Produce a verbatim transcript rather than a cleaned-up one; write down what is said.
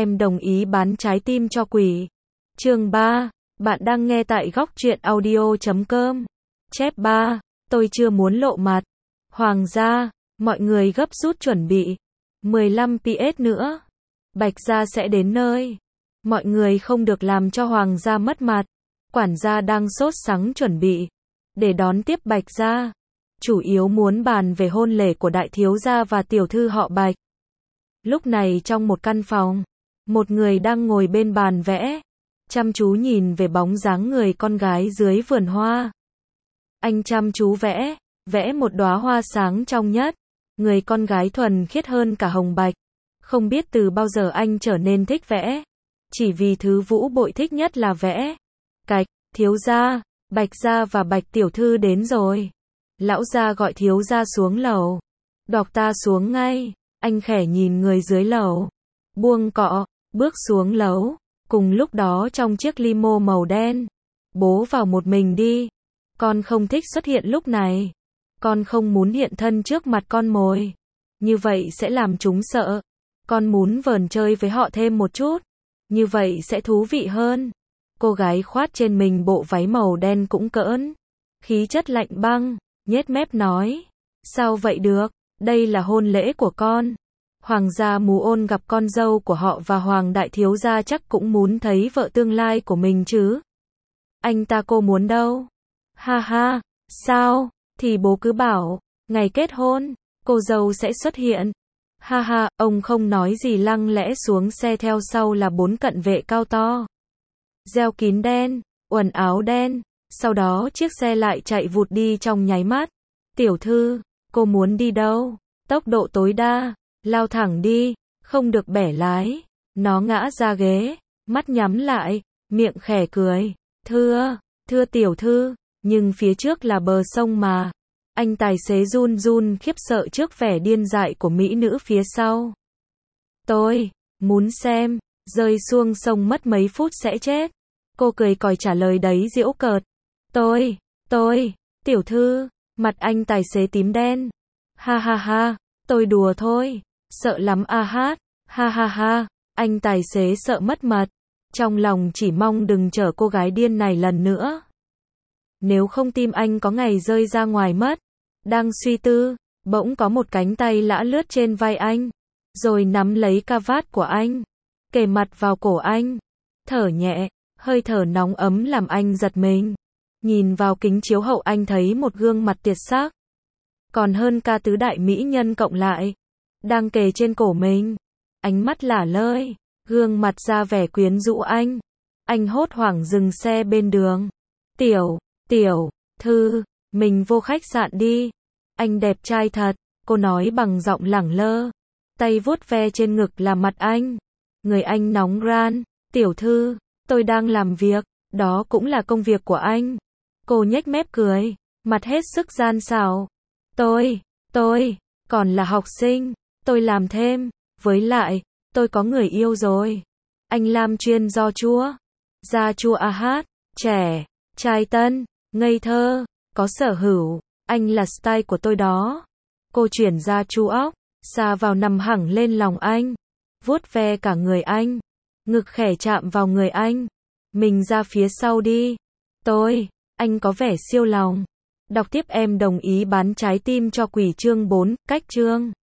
em đồng ý bán trái tim cho quỷ. Chương ba. Bạn đang nghe tại góc truyện audio chấm com. Chép ba. Tôi chưa muốn lộ mặt. Hoàng gia, mọi người gấp rút chuẩn bị. mười lăm ps nữa. Bạch gia sẽ đến nơi. Mọi người không được làm cho Hoàng gia mất mặt. Quản gia đang sốt sắng chuẩn bị để đón tiếp Bạch gia. Chủ yếu muốn bàn về hôn lễ của đại thiếu gia và tiểu thư họ Bạch. Lúc này trong một căn phòng, một người đang ngồi bên bàn vẽ, chăm chú nhìn về bóng dáng người con gái dưới vườn hoa. Anh chăm chú vẽ, vẽ một đóa hoa sáng trong nhất. Người con gái thuần khiết hơn cả Hồng Bạch. Không biết từ bao giờ anh trở nên thích vẽ. Chỉ vì thứ Vũ Bội thích nhất là vẽ. Cạch, thiếu gia, Bạch gia và Bạch tiểu thư đến rồi. Lão gia gọi thiếu gia xuống lầu. Đọc ta xuống ngay. Anh khẽ nhìn người dưới lầu. Buông cọ, bước xuống lầu. Cùng lúc đó trong chiếc limo màu đen. Bố vào một mình đi. Con không thích xuất hiện lúc này. Con không muốn hiện thân trước mặt con mồi. Như vậy sẽ làm chúng sợ. Con muốn vờn chơi với họ thêm một chút. Như vậy sẽ thú vị hơn. Cô gái khoát trên mình bộ váy màu đen cũng cỡn. Khí chất lạnh băng, nhếch mép nói. Sao vậy được, đây là hôn lễ của con. Hoàng gia Mù Ôn gặp con dâu của họ và Hoàng đại thiếu gia chắc cũng muốn thấy vợ tương lai của mình chứ. Anh ta cô muốn đâu? Ha ha, sao? Thì bố cứ bảo, ngày kết hôn, cô dâu sẽ xuất hiện. Ha ha, ông không nói gì lăng lẽ xuống xe theo sau là bốn cận vệ cao to. Reo kín đen, quần áo đen, sau đó chiếc xe lại chạy vụt đi trong nháy mắt. Tiểu thư, cô muốn đi đâu? Tốc độ tối đa, lao thẳng đi, không được bẻ lái. Nó ngã ra ghế, mắt nhắm lại, miệng khẽ cười. Thưa, thưa tiểu thư, nhưng phía trước là bờ sông mà. Anh tài xế run run khiếp sợ trước vẻ điên dại của mỹ nữ phía sau. Tôi muốn xem, rơi xuống sông mất mấy phút sẽ chết. Cô cười còi trả lời đấy giễu cợt. Tôi, tôi, tiểu thư, mặt anh tài xế tím đen. Ha ha ha, tôi đùa thôi, sợ lắm a hát, ha ha ha, anh tài xế sợ mất mật. Trong lòng chỉ mong đừng chở cô gái điên này lần nữa. Nếu không tim anh có ngày rơi ra ngoài mất. Đang suy tư, bỗng có một cánh tay lã lướt trên vai anh, rồi nắm lấy ca vát của anh, kề mặt vào cổ anh, thở nhẹ, hơi thở nóng ấm làm anh giật mình. Nhìn vào kính chiếu hậu anh thấy một gương mặt tuyệt sắc, còn hơn ca tứ đại mỹ nhân cộng lại, đang kề trên cổ mình. Ánh mắt lả lơi, gương mặt ra vẻ quyến rũ anh. Anh hốt hoảng dừng xe bên đường. Tiểu, tiểu, thư, mình vô khách sạn đi. Anh đẹp trai thật, cô nói bằng giọng lẳng lơ. Tay vuốt ve trên ngực là mặt anh. Người anh nóng ran. Tiểu thư, tôi đang làm việc, đó cũng là công việc của anh. Cô nhếch mép cười, mặt hết sức gian xảo. Tôi, tôi, còn là học sinh, tôi làm thêm, với lại, tôi có người yêu rồi. Anh làm chuyên do chua. Gia chua a hát, trẻ, trai tân, ngây thơ, có sở hữu, anh là style của tôi đó. Cô chuyển ra chu óc, xa vào nằm hẳn lên lòng anh, vuốt ve cả người anh, ngực khẽ chạm vào người anh. Mình ra phía sau đi. Tôi, anh có vẻ siêu lòng. Đọc tiếp em đồng ý bán trái tim cho quỷ chương bốn, cách chương.